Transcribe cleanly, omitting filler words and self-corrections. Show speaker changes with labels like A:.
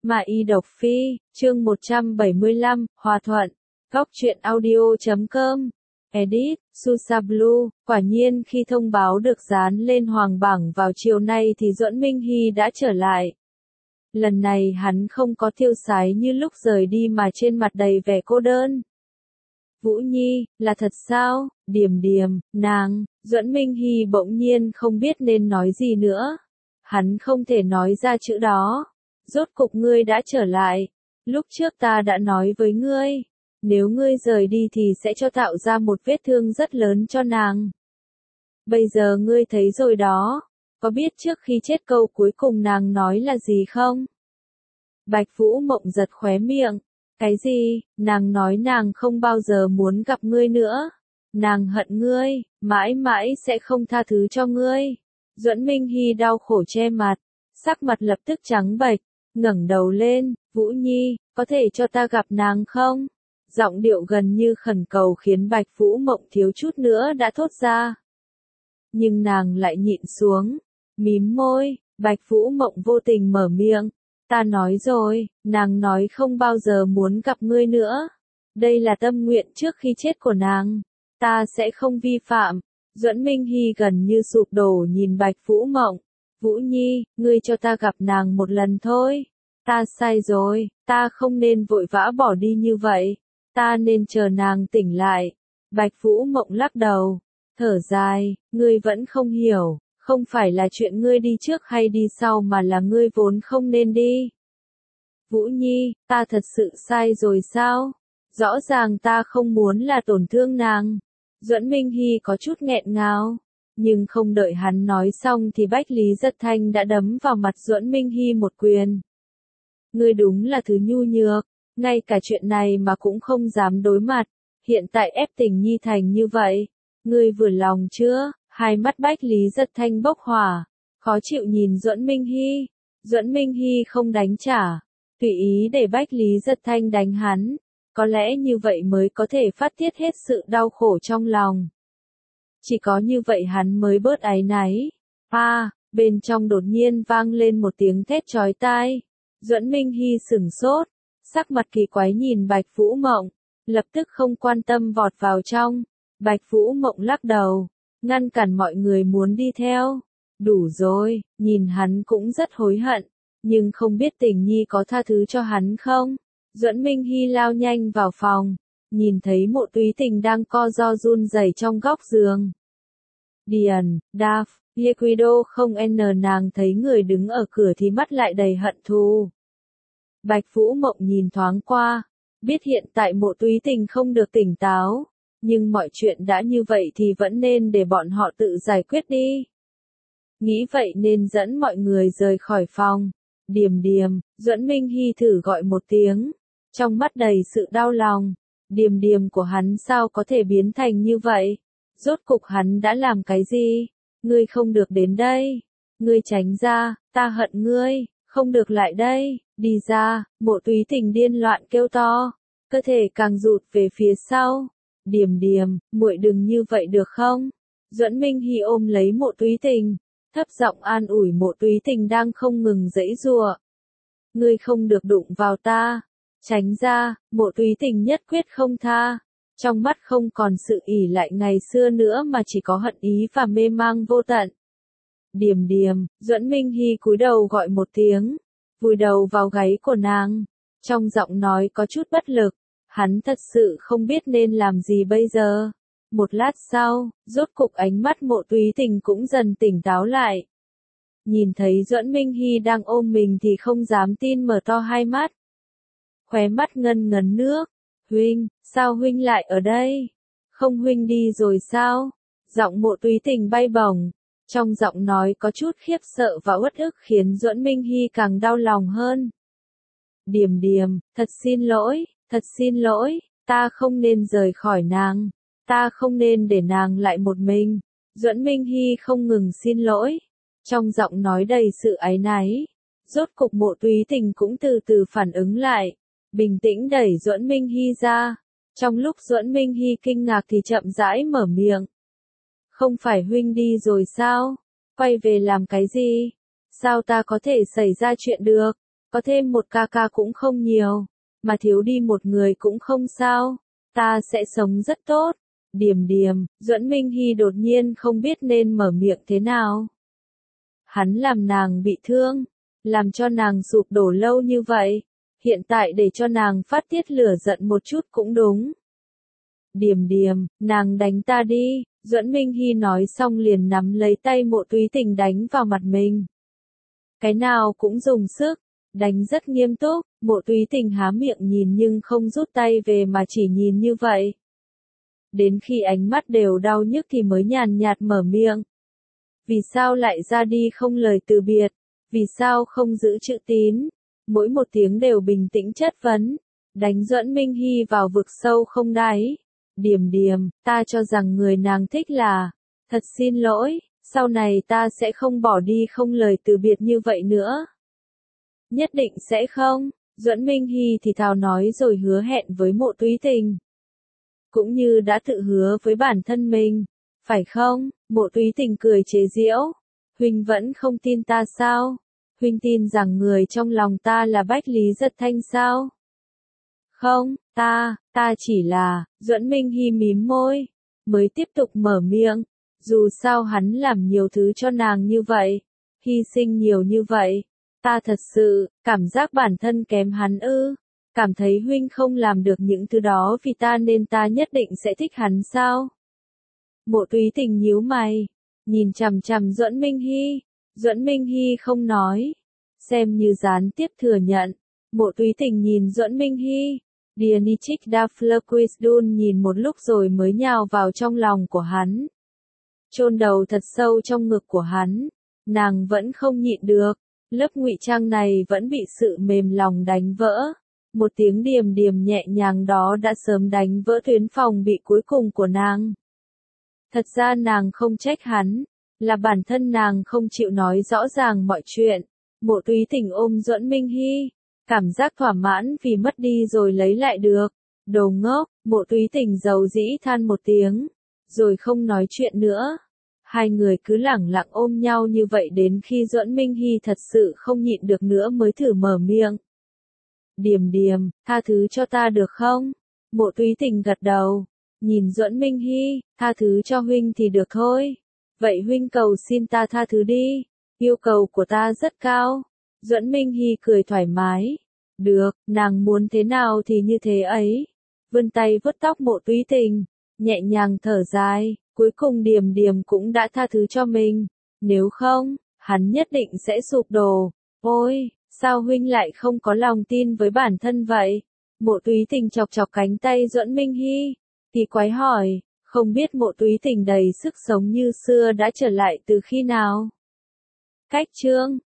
A: Mà y độc phi, chương 175, Hòa thuận, góc truyện audio.com, edit, Susablue, quả nhiên khi thông báo được dán lên hoàng bảng vào chiều nay thì Duẫn Minh Hy đã trở lại. Lần này hắn không có tiêu sái như lúc rời đi mà trên mặt đầy vẻ cô đơn. Vũ Nhi, là thật sao? Điềm điềm, nàng, Duẫn Minh Hy bỗng nhiên không biết nên nói gì nữa. Hắn không thể nói ra chữ đó. Rốt cục ngươi đã trở lại. Lúc trước ta đã nói với ngươi, nếu ngươi rời đi thì sẽ cho tạo ra một vết thương rất lớn cho nàng. Bây giờ ngươi thấy rồi đó, có biết trước khi chết câu cuối cùng nàng nói là gì không? Bạch Vũ Mộng giật khóe miệng. Cái gì? Nàng nói nàng không bao giờ muốn gặp ngươi nữa. Nàng hận ngươi, mãi mãi sẽ không tha thứ cho ngươi. Duẫn Minh Hy đau khổ che mặt, sắc mặt lập tức trắng bệch, ngẩng đầu lên, Vũ Nhi, có thể cho ta gặp nàng không? Giọng điệu gần như khẩn cầu khiến Bạch Vũ Mộng thiếu chút nữa đã thốt ra. Nhưng nàng lại nhịn xuống, mím môi, Bạch Vũ Mộng vô tình mở miệng. Ta nói rồi, nàng nói không bao giờ muốn gặp ngươi nữa. Đây là tâm nguyện trước khi chết của nàng. Ta sẽ không vi phạm. Duẫn Minh Hy gần như sụp đổ nhìn Bạch Vũ Mộng. Vũ Nhi, ngươi cho ta gặp nàng một lần thôi. Ta sai rồi, ta không nên vội vã bỏ đi như vậy. Ta nên chờ nàng tỉnh lại. Bạch Vũ Mộng lắc đầu, thở dài, ngươi vẫn không hiểu. Không phải là chuyện ngươi đi trước hay đi sau mà là ngươi vốn không nên đi. Vũ Nhi, ta thật sự sai rồi sao? Rõ ràng ta không muốn là tổn thương nàng. Duẫn Minh Hy có chút nghẹn ngào. Nhưng không đợi hắn nói xong thì Bách Lý Giật Thanh đã đấm vào mặt Duẫn Minh Hy một quyền. Ngươi đúng là thứ nhu nhược, ngay cả chuyện này mà cũng không dám đối mặt. Hiện tại ép Tình Nhi thành như vậy. Ngươi vừa lòng chưa? Hai mắt Bách Lý Giật Thanh bốc hỏa, khó chịu nhìn Duẫn Minh Hy. Duẫn Minh Hy không đánh trả, tùy ý để Bách Lý Giật Thanh đánh hắn. Có lẽ như vậy mới có thể phát tiết hết sự đau khổ trong lòng. Chỉ có như vậy hắn mới bớt áy náy. Bên trong đột nhiên vang lên một tiếng thét chói tai. Duẫn Minh Hy sửng sốt, sắc mặt kỳ quái nhìn Bạch Vũ Mộng, lập tức không quan tâm vọt vào trong. Bạch Vũ Mộng lắc đầu, ngăn cản mọi người muốn đi theo. Đủ rồi, nhìn hắn cũng rất hối hận, nhưng không biết Tình Nhi có tha thứ cho hắn không? Duẫn Minh Hy lao nhanh vào phòng, nhìn thấy Mộ Túy Tình đang co ro run rẩy trong góc giường. Điền, Đaf, Liquido không nàng thấy người đứng ở cửa thì mắt lại đầy hận thù. Bạch Vũ Mộng nhìn thoáng qua, biết hiện tại Mộ Túy Tình không được tỉnh táo. Nhưng mọi chuyện đã như vậy thì vẫn nên để bọn họ tự giải quyết đi. Nghĩ vậy nên dẫn mọi người rời khỏi phòng. Điềm điềm, Duẫn Minh Hy thử gọi một tiếng. Trong mắt đầy sự đau lòng. Điềm điềm của hắn sao có thể biến thành như vậy? Rốt cục hắn đã làm cái gì? Ngươi không được đến đây. Ngươi tránh ra, ta hận ngươi. Không được lại đây, đi ra. Mộ Túy Tình điên loạn kêu to. Cơ thể càng rụt về phía sau. Điềm điềm, muội đừng như vậy được không? Duẫn Minh Hy ôm lấy Mộ Túy Tình, thấp giọng an ủi Mộ Túy Tình đang không ngừng giãy giụa. Ngươi không được đụng vào ta, tránh ra. Mộ Túy Tình nhất quyết không tha. Trong mắt không còn sự ỷ lại ngày xưa nữa mà chỉ có hận ý và mê mang vô tận. Điềm điềm, Duẫn Minh Hy cúi đầu gọi một tiếng, vùi đầu vào gáy của nàng, trong giọng nói có chút bất lực. Hắn thật sự không biết nên làm gì bây giờ. Một lát sau, rốt cục ánh mắt Mộ Túy Tình cũng dần tỉnh táo lại. Nhìn thấy Duẫn Minh Hy đang ôm mình thì không dám tin mở to hai mắt. Khóe mắt ngân ngấn nước. Huynh, sao huynh lại ở đây? Không huynh đi rồi sao? Giọng Mộ Túy Tình bay bổng. Trong giọng nói có chút khiếp sợ và uất ức khiến Duẫn Minh Hy càng đau lòng hơn. Điềm điềm, thật xin lỗi, ta không nên rời khỏi nàng, ta không nên để nàng lại một mình. Duẫn Minh Hy không ngừng xin lỗi, trong giọng nói đầy sự áy náy. Rốt cục Mộ Túy Tình cũng từ từ phản ứng lại, bình tĩnh đẩy Duẫn Minh Hy ra. Trong lúc Duẫn Minh Hy kinh ngạc thì chậm rãi mở miệng. Không phải huynh đi rồi sao? Quay về làm cái gì? Sao ta có thể xảy ra chuyện được? có thêm một ca ca cũng không nhiều, mà thiếu đi một người cũng không sao, ta sẽ sống rất tốt. Điềm điềm, Duẫn Minh Hy đột nhiên không biết nên mở miệng thế nào. Hắn làm nàng bị thương, làm cho nàng sụp đổ lâu như vậy, hiện tại để cho nàng phát tiết lửa giận một chút cũng đúng. Điềm điềm, nàng đánh ta đi, Duẫn Minh Hy nói xong liền nắm lấy tay Mộ Túy Tình đánh vào mặt mình. Cái nào cũng dùng sức, đánh rất nghiêm túc, Mộ Túy Tình há miệng nhìn nhưng không rút tay về mà chỉ nhìn như vậy. Đến khi ánh mắt đều đau nhức thì mới nhàn nhạt mở miệng. Vì sao lại ra đi không lời từ biệt? Vì sao không giữ chữ tín? Mỗi một tiếng đều bình tĩnh chất vấn, đánh Duẫn Minh Hy vào vực sâu không đáy. Điềm điềm, ta cho rằng người nàng thích là, thật xin lỗi, sau này ta sẽ không bỏ đi không lời từ biệt như vậy nữa. Nhất định sẽ không, Duẫn Minh Hy thì thào nói rồi hứa hẹn với Mộ Túy Tình. Cũng như đã tự hứa với bản thân mình, phải không? Mộ Túy Tình cười chế giễu. Huynh vẫn không tin ta sao? Huynh tin rằng người trong lòng ta là Bách Lý Giật Thanh sao? Không, ta chỉ là, Duẫn Minh Hy mím môi, mới tiếp tục mở miệng. Dù sao hắn làm nhiều thứ cho nàng như vậy, hy sinh nhiều như vậy, ta thật sự, cảm giác bản thân kém hắn ư. Cảm thấy huynh không làm được những thứ đó vì ta nên ta nhất định sẽ thích hắn sao? Mộ Túy Tình nhíu mày, nhìn chằm chằm Duẫn Minh Hy. Duẫn Minh Hy không nói, xem như gián tiếp thừa nhận. Mộ Túy Tình nhìn Duẫn Minh Hy, Dianichik Daflequisdun nhìn một lúc rồi mới nhào vào trong lòng của hắn. Chôn đầu thật sâu trong ngực của hắn, nàng vẫn không nhịn được, lớp ngụy trang này vẫn bị sự mềm lòng đánh vỡ. Một tiếng điềm điềm nhẹ nhàng đó đã sớm đánh vỡ tuyến phòng bị cuối cùng của nàng. Thật ra nàng không trách hắn, là bản thân nàng không chịu nói rõ ràng mọi chuyện. Mộ Túy Tình ôm Duẫn Minh Hy, cảm giác thỏa mãn vì mất đi rồi lấy lại được. Đồ ngốc, Mộ Túy Tình dầu dĩ than một tiếng, rồi không nói chuyện nữa. Hai người cứ lẳng lặng ôm nhau như vậy đến khi Duẫn Minh Hy thật sự không nhịn được nữa mới thử mở miệng. Điềm điềm, tha thứ cho ta được không? Mộ Túy Tình gật đầu, nhìn Duẫn Minh Hy, tha thứ cho huynh thì được thôi. Vậy huynh cầu xin ta tha thứ đi, yêu cầu của ta rất cao. Duẫn Minh Hy cười thoải mái. Được, nàng muốn thế nào thì như thế ấy. Vươn tay vuốt tóc Mộ Túy Tình, nhẹ nhàng thở dài, cuối cùng điềm điềm cũng đã tha thứ cho mình. Nếu không, hắn nhất định sẽ sụp đổ. Ôi! Sao huynh lại không có lòng tin với bản thân vậy? Mộ Túy Tình chọc chọc cánh tay Duẫn Minh Hy, kỳ quái hỏi, không biết Mộ Túy Tình đầy sức sống như xưa đã trở lại từ khi nào? Cách chương